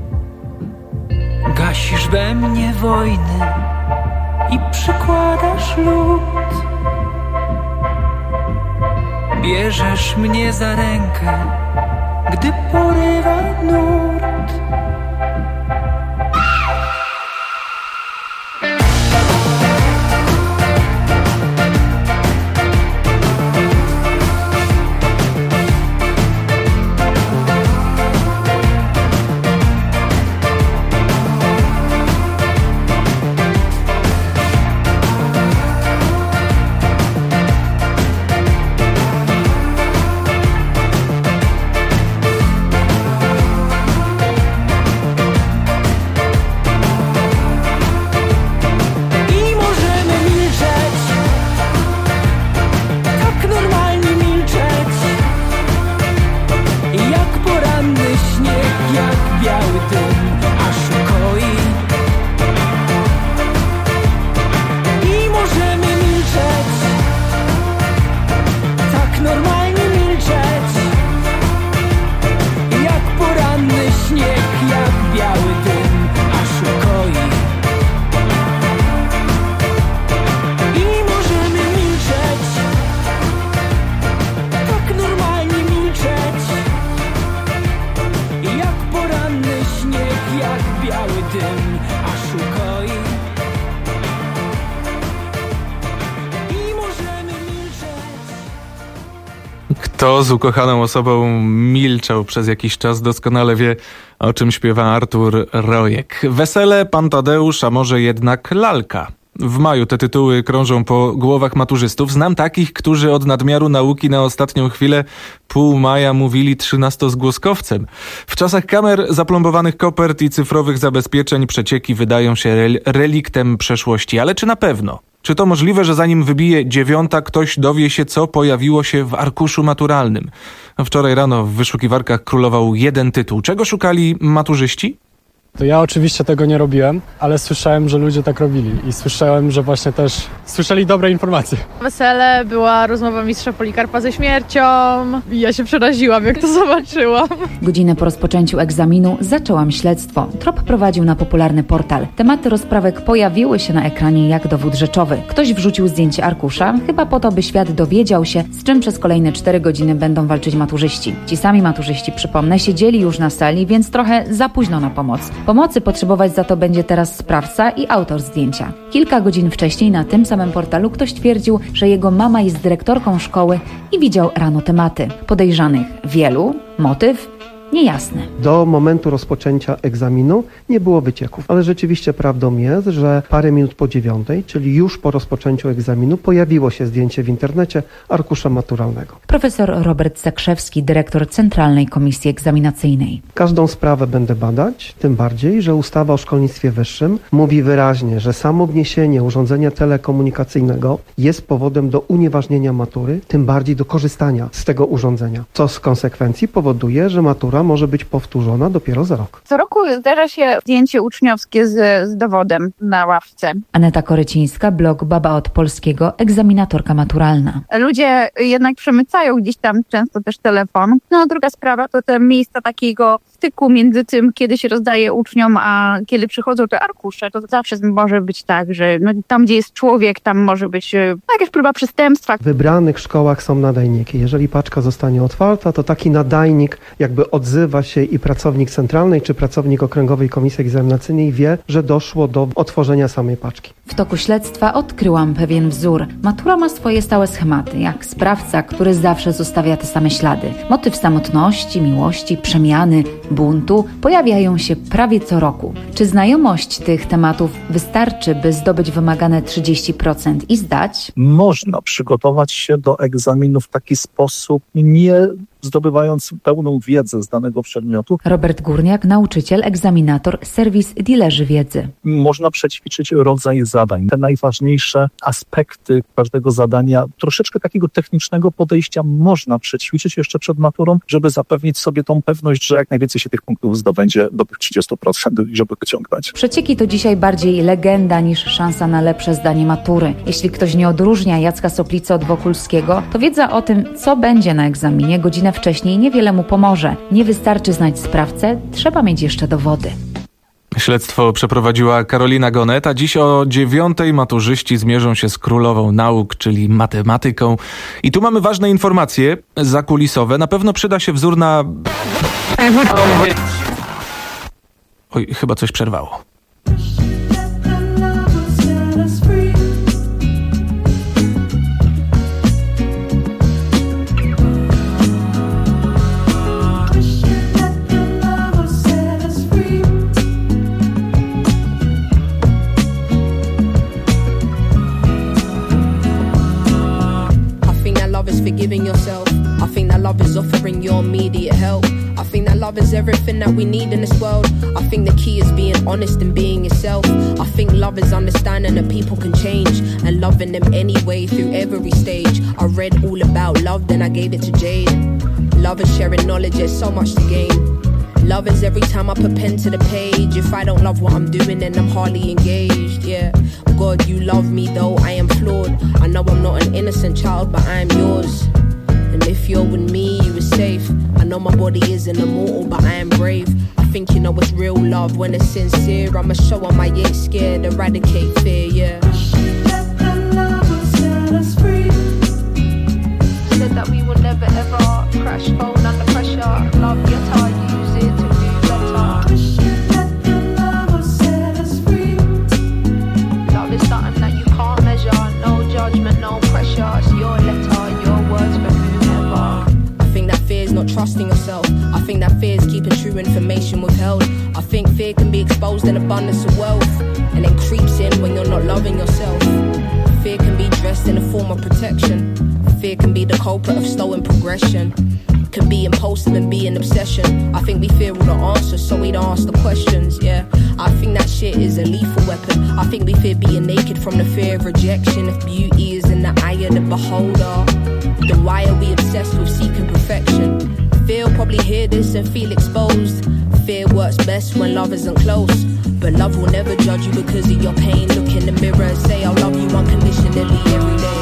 [SPEAKER 16] Gasisz we mnie wojny i przykładasz lód. Bierzesz mnie za rękę, gdy porywa nurt.
[SPEAKER 14] Kto z ukochaną osobą milczał przez jakiś czas, doskonale wie, o czym śpiewa Artur Rojek. Wesele, Pan Tadeusz, a może jednak lalka. W maju te tytuły krążą po głowach maturzystów. Znam takich, którzy od nadmiaru nauki na ostatnią chwilę pół maja mówili trzynastozgłoskowcem. W czasach kamer, zaplombowanych kopert i cyfrowych zabezpieczeń przecieki wydają się rel- reliktem przeszłości. Ale czy na pewno? Czy to możliwe, że zanim wybije dziewiąta, ktoś dowie się, co pojawiło się w arkuszu maturalnym? Wczoraj rano w wyszukiwarkach królował jeden tytuł. Czego szukali maturzyści?
[SPEAKER 17] To ja oczywiście tego nie robiłem, ale słyszałem, że ludzie tak robili i słyszałem, że właśnie też słyszeli dobre informacje.
[SPEAKER 18] Wesele, była rozmowa mistrza Polikarpa ze śmiercią i ja się przeraziłam, jak to zobaczyłam.
[SPEAKER 19] Godzinę po rozpoczęciu egzaminu zaczęłam śledztwo. Trop prowadził na popularny portal. Tematy rozprawek pojawiły się na ekranie jak dowód rzeczowy. Ktoś wrzucił zdjęcie arkusza, chyba po to, by świat dowiedział się, z czym przez kolejne cztery godziny będą walczyć maturzyści. Ci sami maturzyści, przypomnę, siedzieli już na sali, więc trochę za późno na pomoc. Pomocy potrzebować za to będzie teraz sprawca i autor zdjęcia. Kilka godzin wcześniej na tym samym portalu ktoś twierdził, że jego mama jest dyrektorką szkoły i widział rano tematy. Podejrzanych wielu, motyw niejasne.
[SPEAKER 1] Do momentu rozpoczęcia egzaminu nie było wycieków, ale rzeczywiście prawdą jest, że parę minut po dziewiątej, czyli już po rozpoczęciu egzaminu, pojawiło się zdjęcie w internecie arkusza maturalnego.
[SPEAKER 19] Profesor Robert Zakrzewski, dyrektor Centralnej Komisji Egzaminacyjnej.
[SPEAKER 1] Każdą sprawę będę badać, tym bardziej, że ustawa o szkolnictwie wyższym mówi wyraźnie, że samo wniesienie urządzenia telekomunikacyjnego jest powodem do unieważnienia matury, tym bardziej do korzystania z tego urządzenia, co z konsekwencji powoduje, że matura może być powtórzona dopiero za rok.
[SPEAKER 20] Co roku zdarza się zdjęcie uczniowskie z, z dowodem na ławce.
[SPEAKER 19] Aneta Korycińska, blog Baba od Polskiego, egzaminatorka maturalna.
[SPEAKER 20] Ludzie jednak przemycają gdzieś tam często też telefon. No a druga sprawa to te miejsca takiego styku między tym, kiedy się rozdaje uczniom, a kiedy przychodzą te arkusze. To zawsze może być tak, że no, tam, gdzie jest człowiek, tam może być e, jakaś próba przestępstwa.
[SPEAKER 1] W wybranych szkołach są nadajniki. Jeżeli paczka zostanie otwarta, to taki nadajnik jakby odzywa się i pracownik centralnej czy pracownik Okręgowej Komisji Egzaminacyjnej wie, że doszło do otworzenia samej paczki.
[SPEAKER 19] W toku śledztwa odkryłam pewien wzór. Matura ma swoje stałe schematy, jak sprawca, który zawsze zostawia te same ślady. Motyw samotności, miłości, przemiany, buntu pojawiają się prawie co roku. Czy znajomość tych tematów wystarczy, by zdobyć wymagane trzydzieści procent i zdać?
[SPEAKER 21] Można przygotować się do egzaminu w taki sposób, nie zdobywając pełną wiedzę z danego przedmiotu.
[SPEAKER 19] Robert Górniak, nauczyciel, egzaminator, serwis Dilerzy Wiedzy.
[SPEAKER 21] Można przećwiczyć rodzaj zadań. Te najważniejsze aspekty każdego zadania, troszeczkę takiego technicznego podejścia można przećwiczyć jeszcze przed maturą, żeby zapewnić sobie tą pewność, że jak najwięcej się tych punktów zdobędzie do tych trzydziestu procent i żeby wyciągnąć.
[SPEAKER 19] Przecieki to dzisiaj bardziej legenda niż szansa na lepsze zdanie matury. Jeśli ktoś nie odróżnia Jacka Soplicy od Wokulskiego, to wiedza o tym, co będzie na egzaminie godzinę wcześniej niewiele mu pomoże. Nie wystarczy znać sprawcę, trzeba mieć jeszcze dowody.
[SPEAKER 14] Śledztwo przeprowadziła Karolina Gonet, a dziś o dziewiątej maturzyści zmierzą się z królową nauk, czyli matematyką. I tu mamy ważne informacje zakulisowe. Na pewno przyda się wzór na... Oj, chyba coś przerwało.
[SPEAKER 22] Forgiving yourself. I think that love is offering your immediate help. I think that love is everything that we need in this world. I think the key is being honest and being yourself. I think love is understanding that people can change and loving them anyway through every stage. I read all about love, then I gave it to Jade. Love is sharing knowledge, there's so much to gain. Love is every time I put pen to the page. If I don't love what I'm doing, then I'm hardly engaged, yeah. God, you love me though I am flawed. I know I'm not an innocent child, but I am yours. And if you're with me, you are safe. I know my body isn't immortal, but I am brave. I think you know it's real love when it's sincere. I'ma show 'em I ain't scared, eradicate fear, yeah. Said that we will never ever crash, phone under pressure. Love your time, use it to do better. Love is something that you can't measure. No judgment, no pressure. It's your letter, your words for whomever. I think that fear is not trusting yourself. I think that fear is keeping true information withheld. I think fear can be exposed in abundance of wealth, and then creeps in when you're not loving yourself. Fear can be dressed in a form of protection. Fear can be the culprit of stolen progression. Can be impulsive and be an obsession. I think we fear all the answers, so we don't ask the questions, yeah. I think that shit is a lethal weapon. I think we fear being naked from the fear of rejection. If beauty is in the eye of the beholder, then why are we obsessed with seeking perfection? Fear will probably hear this and feel exposed. Fear works best when love isn't close. But love will never judge you because of your pain. Look in the mirror and say I love you unconditionally every day.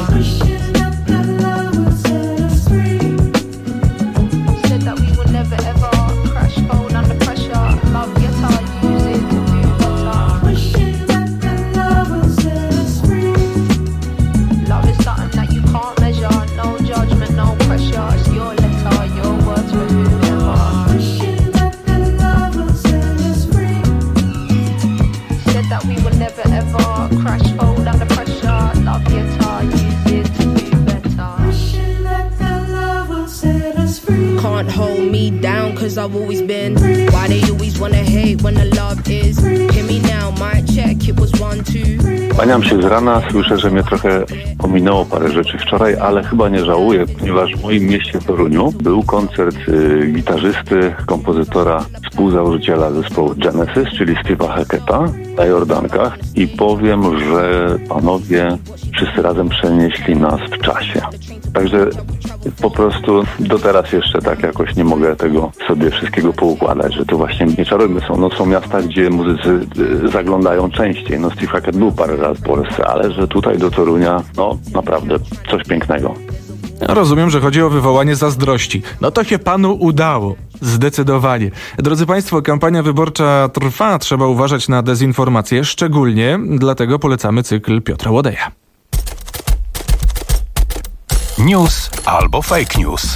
[SPEAKER 22] That we will never ever crash, hold under pressure. Love your tie, use it to do can't hold me down, cause I've always been. Why they always wanna hate when the love is. Hear me now, mic check, it was one, two.
[SPEAKER 5] Kłaniam się z rana, słyszę, że mnie trochę ominęło parę rzeczy wczoraj, ale chyba nie żałuję, ponieważ w moim mieście Toruniu był koncert y, gitarzysty, kompozytora, współzałożyciela zespołu Genesis, czyli Steve'a Hacketta na Jordankach i powiem, że panowie wszyscy razem przenieśli nas w czasie. Także po prostu do teraz jeszcze tak jakoś nie mogę tego sobie wszystkiego poukładać, że to właśnie nie czarujmy są. No są miasta, gdzie muzycy y, zaglądają częściej. No Steve Hackett był parę razy w Polsce, ale że tutaj do Torunia, no naprawdę coś pięknego.
[SPEAKER 14] Rozumiem, że chodzi o wywołanie zazdrości. No to się panu udało. Zdecydowanie. Drodzy Państwo, kampania wyborcza trwa. Trzeba uważać na dezinformację. Szczególnie dlatego polecamy cykl Piotra Łodeja.
[SPEAKER 12] News albo fake news.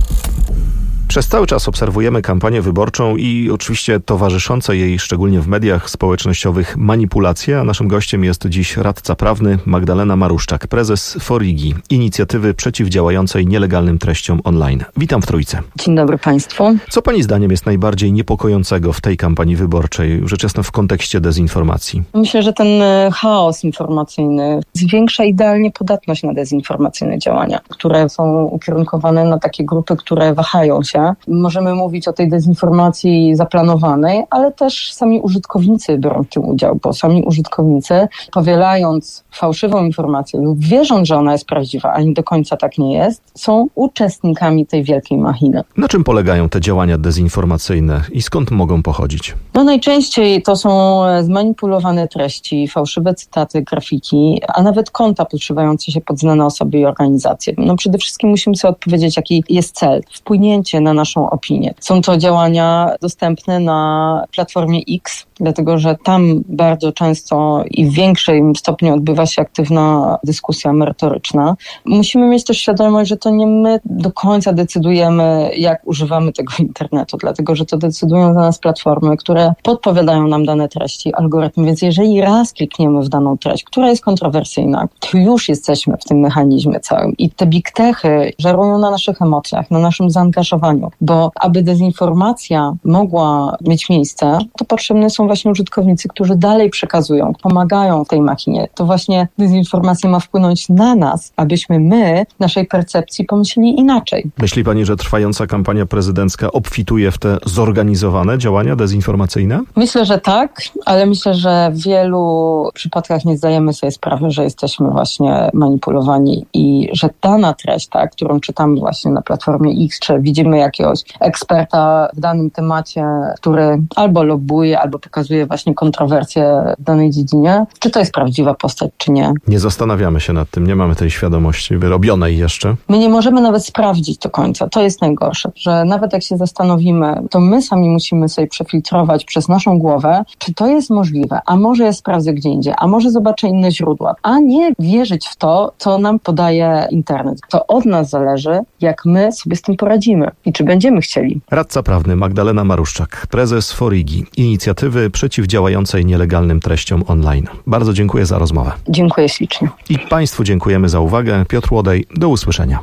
[SPEAKER 6] Przez cały czas obserwujemy kampanię wyborczą i oczywiście towarzyszące jej, szczególnie w mediach społecznościowych, manipulacje, a naszym gościem jest dziś radca prawny Magdalena Maruszczak, prezes Forigi, inicjatywy przeciwdziałającej nielegalnym treściom online. Witam w Trójce.
[SPEAKER 8] Dzień dobry Państwu.
[SPEAKER 6] Co Pani zdaniem jest najbardziej niepokojącego w tej kampanii wyborczej, rzecz jasna w kontekście dezinformacji?
[SPEAKER 8] Myślę, że ten chaos informacyjny zwiększa idealnie podatność na dezinformacyjne działania, które są ukierunkowane na takie grupy, które wahają się. Możemy mówić o tej dezinformacji zaplanowanej, ale też sami użytkownicy biorą w tym udział, bo sami użytkownicy, powielając fałszywą informację lub wierząc, że ona jest prawdziwa, a nie do końca tak nie jest, są uczestnikami tej wielkiej machiny.
[SPEAKER 6] Na czym polegają te działania dezinformacyjne i skąd mogą pochodzić?
[SPEAKER 8] No najczęściej to są zmanipulowane treści, fałszywe cytaty, grafiki, a nawet konta podszywające się pod znane osoby i organizacje. No przede wszystkim musimy sobie odpowiedzieć, jaki jest cel. Wpłynięcie na naszą opinię. Są to działania dostępne na platformie X, dlatego że tam bardzo często i w większym stopniu odbywa się aktywna dyskusja merytoryczna. Musimy mieć też świadomość, że to nie my do końca decydujemy, jak używamy tego internetu, dlatego że to decydują za nas platformy, które podpowiadają nam dane treści, algorytm. Więc jeżeli raz klikniemy w daną treść, która jest kontrowersyjna, to już jesteśmy w tym mechanizmie całym. I te big techy żerują na naszych emocjach, na naszym zaangażowaniu, bo aby dezinformacja mogła mieć miejsce, to potrzebne są właśnie użytkownicy, którzy dalej przekazują, pomagają w tej machinie. To właśnie dezinformacja ma wpłynąć na nas, abyśmy my naszej percepcji pomyśleli inaczej.
[SPEAKER 6] Myśli Pani, że trwająca kampania prezydencka obfituje w te zorganizowane działania dezinformacyjne?
[SPEAKER 8] Myślę, że tak, ale myślę, że w wielu przypadkach nie zdajemy sobie sprawy, że jesteśmy właśnie manipulowani i że dana treść, tak, którą czytamy właśnie na platformie X, czy widzimy jakiegoś eksperta w danym temacie, który albo lobbuje, albo pokazuje właśnie kontrowersje w danej dziedzinie, czy to jest prawdziwa postać, czy nie.
[SPEAKER 6] Nie zastanawiamy się nad tym, nie mamy tej świadomości wyrobionej jeszcze.
[SPEAKER 8] My nie możemy nawet sprawdzić do końca. To jest najgorsze, że nawet jak się zastanowimy, to my sami musimy sobie przefiltrować przez naszą głowę, czy to jest możliwe, a może ja sprawdzę gdzie indziej, a może zobaczę inne źródła, a nie wierzyć w to, co nam podaje internet. To od nas zależy, jak my sobie z tym poradzimy i czy będziemy chcieli.
[SPEAKER 6] Radca prawny Magdalena Maruszczak, prezes Forigi, inicjatywy przeciwdziałającej nielegalnym treściom online. Bardzo dziękuję za rozmowę.
[SPEAKER 8] Dziękuję ślicznie.
[SPEAKER 6] I Państwu dziękujemy za uwagę. Piotr Łodej, do usłyszenia.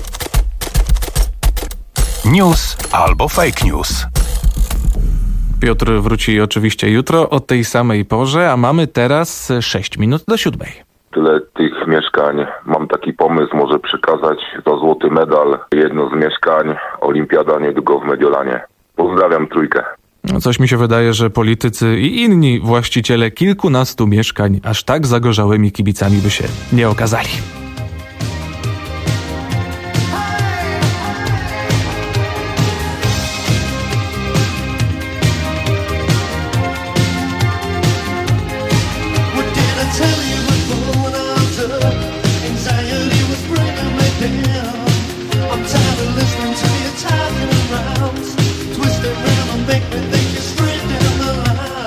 [SPEAKER 12] News albo fake news.
[SPEAKER 14] Piotr wróci oczywiście jutro o tej samej porze, a mamy teraz sześć minut do siódmej.
[SPEAKER 9] Tyle tych mieszkań. Mam taki pomysł, może przekazać za złoty medal jedno z mieszkań. Olimpiada niedługo w Mediolanie. Pozdrawiam Trójkę.
[SPEAKER 14] No coś mi się wydaje, że politycy i inni właściciele kilkunastu mieszkań aż tak zagorzałymi kibicami by się nie okazali.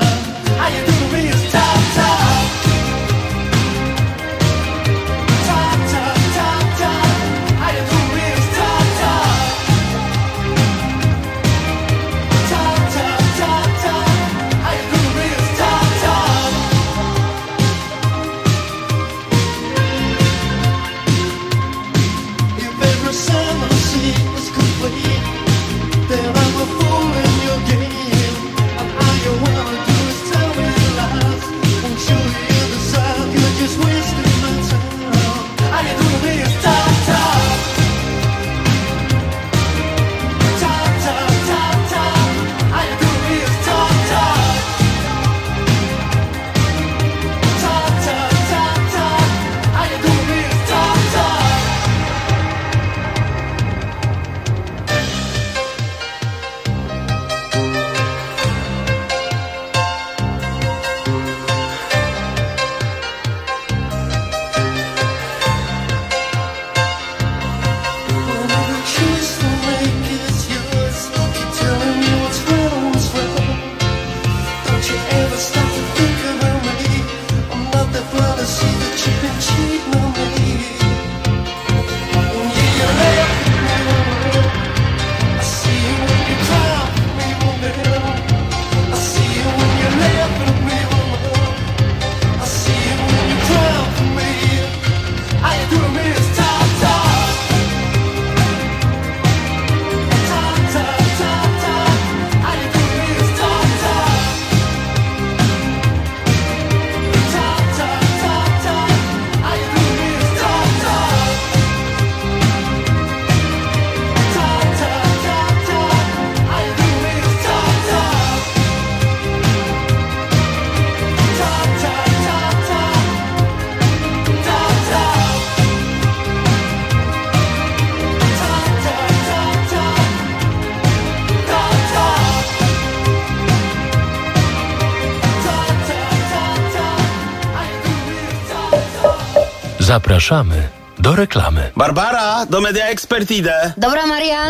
[SPEAKER 7] How you doing, me? It's top, top.
[SPEAKER 3] Zapraszamy do reklamy.
[SPEAKER 4] Barbara, do Media Expert idę.
[SPEAKER 10] Dobra, Marian.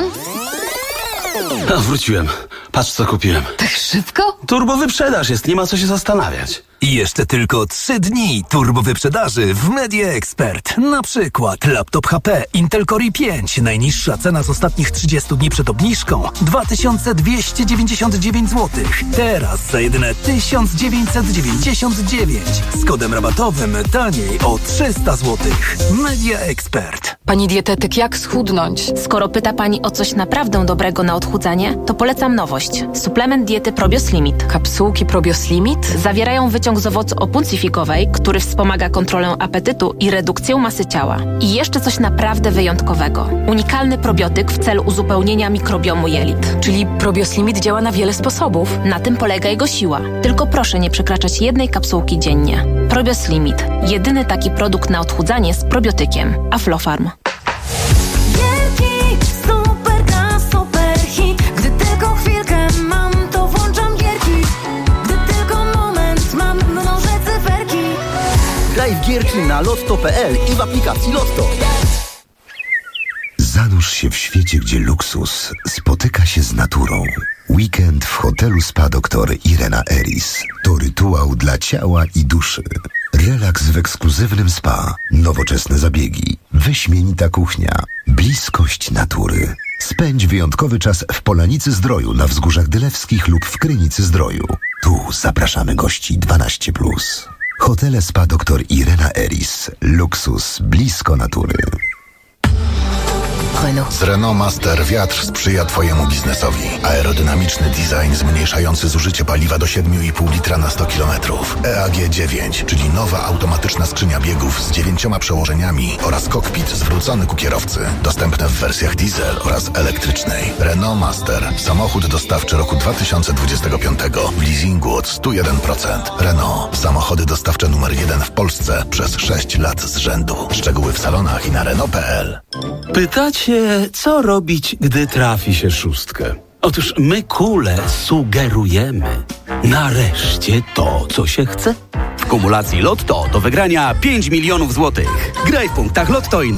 [SPEAKER 4] A, wróciłem. Patrz, co kupiłem.
[SPEAKER 10] Tak szybko?
[SPEAKER 4] Turbo wyprzedaż jest, nie ma co się zastanawiać.
[SPEAKER 23] I jeszcze tylko trzy dni turbo wyprzedaży w Media Expert. Na przykład laptop H P Intel Core i pięć. Najniższa cena z ostatnich trzydziestu dni przed obniżką dwa tysiące dwieście dziewięćdziesiąt dziewięć złotych. Teraz za jedyne tysiąc dziewięćset dziewięćdziesiąt dziewięć. Z kodem rabatowym taniej o trzysta złotych. Media Expert.
[SPEAKER 24] Pani dietetyk, jak schudnąć?
[SPEAKER 25] Skoro pyta Pani o coś naprawdę dobrego na odchudzanie, to polecam nowość. Suplement diety Probios Limit.
[SPEAKER 24] Kapsułki Probios Limit?
[SPEAKER 25] Zawierają wyciąg z owocu opuncifikowej, który wspomaga kontrolę apetytu i redukcję masy ciała. I jeszcze coś naprawdę wyjątkowego. Unikalny probiotyk w celu uzupełnienia mikrobiomu jelit.
[SPEAKER 24] Czyli Probios Limit działa na wiele sposobów.
[SPEAKER 25] Na tym polega jego siła. Tylko proszę nie przekraczać jednej kapsułki dziennie. Probios Limit. Jedyny taki produkt na odchudzanie z probiotykiem. Aflofarm.
[SPEAKER 26] Graj w gierki na lotto kropka p l i w aplikacji Lotto.
[SPEAKER 27] Zanurz się w świecie, gdzie luksus spotyka się z naturą. Weekend w hotelu Spa doktor Irena Eris to rytuał dla ciała i duszy. Relaks w ekskluzywnym spa, nowoczesne zabiegi, wyśmienita kuchnia, bliskość natury. Spędź wyjątkowy czas w Polanicy Zdroju na Wzgórzach Dylewskich lub w Krynicy Zdroju. Tu zapraszamy gości dwanaście plus. Hotele Spa doktor Irena Eris. Luksus blisko natury.
[SPEAKER 29] Renault. Z Renault Master wiatr sprzyja Twojemu biznesowi. Aerodynamiczny design zmniejszający zużycie paliwa do siedem i pół litra na sto kilometrów. E A G dziewięć, czyli nowa automatyczna skrzynia biegów z dziewięcioma przełożeniami oraz kokpit zwrócony ku kierowcy. Dostępne w wersjach diesel oraz elektrycznej. Renault Master. Samochód dostawczy roku dwa tysiące dwudziestego piątego w leasingu od sto jeden procent. Renault. Samochody dostawcze numer jeden w Polsce przez sześć lat z rzędu. Szczegóły w salonach i na Renault kropka p l.
[SPEAKER 4] Pytacie, co robić, gdy trafi się szóstkę? Otóż my kule sugerujemy. Nareszcie to, co się chce.
[SPEAKER 30] W kumulacji Lotto do wygrania pięć milionów złotych. Graj w punktach Lotto i